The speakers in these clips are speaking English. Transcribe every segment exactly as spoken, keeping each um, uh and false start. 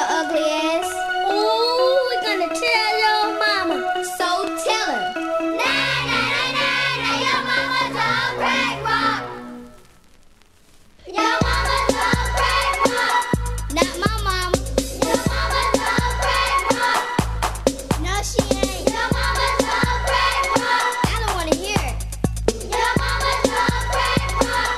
ugly ass. Ooh, we're gonna tell your mama. So tell her. Nah, nah, nah, nah, nah, your mama's a crack rock. Your mama's a crack rock. Not my mama. Your mama's a crack rock. No, she ain't. Your mama's a crack rock. I don't wanna hear it. Your mama's a crack rock.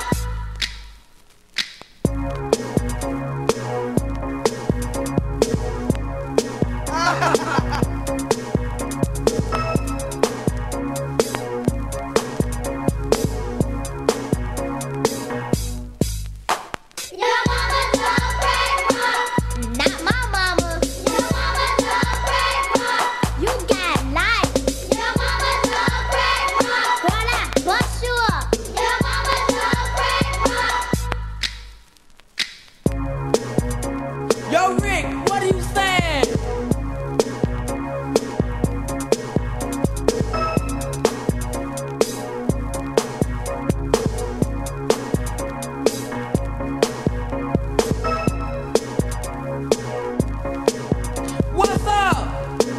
Your mama's a crack rock. Not my mama. Your mama's a crack rock. You got life. Your mama's a crack rock. Girl, I bust you up. Your mama's a crack rock. Yo, Rick, what are you saying? What's up?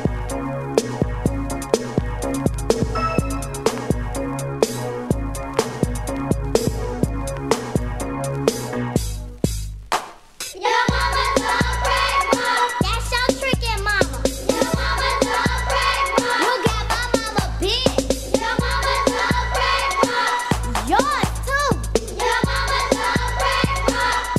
Your mama's a crack rock. That's your trickin' mama. Your mama's a crack rock. You got my mama big. Your mama's a crack rock. Yours too. Your mama's a crack rock.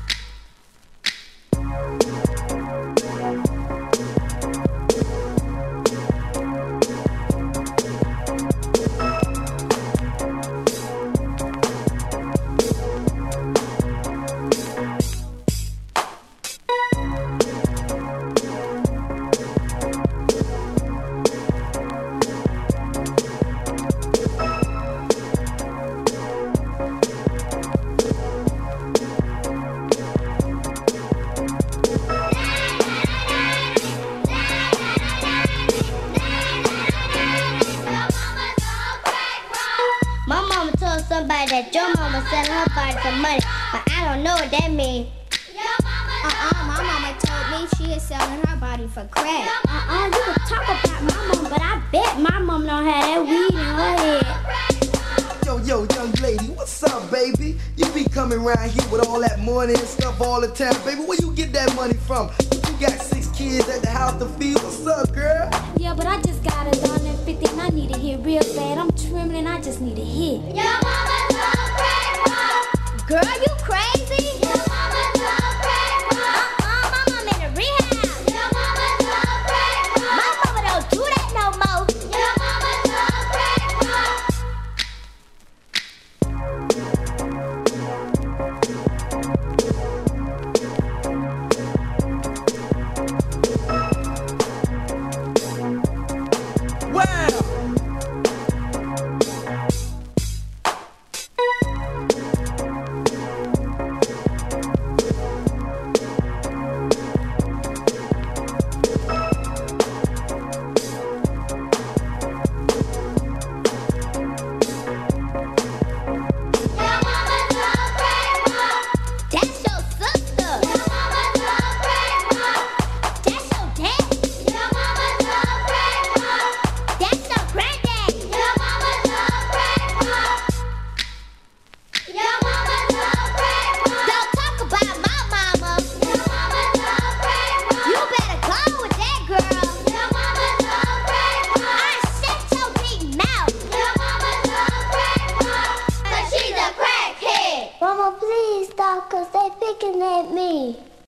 My mama told somebody that your mama selling her body for money, but I don't know what that means. Uh-uh, my mama told me she is selling her body for crack. Uh-uh, you can talk about my mom, but I bet my mom don't have that weed in her head. Yo, yo, young lady, what's up, baby? You be coming around here with all that money and stuff all the time, baby. Where you get that money from? You got six kids at the house to feed. What's up, girl? Yeah, but I just got a dollar and fifty and I need a hit real bad. I'm trembling, I just need a hit. Your mama's a crack rock. Girl, you crazy? Your mama's a crack rock. Uh-uh, my mama in the rehab. Your mama's a crack rock. My mama don't do that no more. Your mama's a crack rock. Wow! Your mama's a crack rock. That's your sister. Your mama's a crack rock. That's your dad. Your mama's a crack rock. That's your granddad. Your mama's a crack rock. Your mama's a crack rock. Don't talk about my mama. Your mama's a crack rock. You better go with that girl. Your mama's a crack rock. I shut your big mouth. Your mama's a crack rock. 'Cause she's a crackhead. Mama, please stop, cause they picking at me.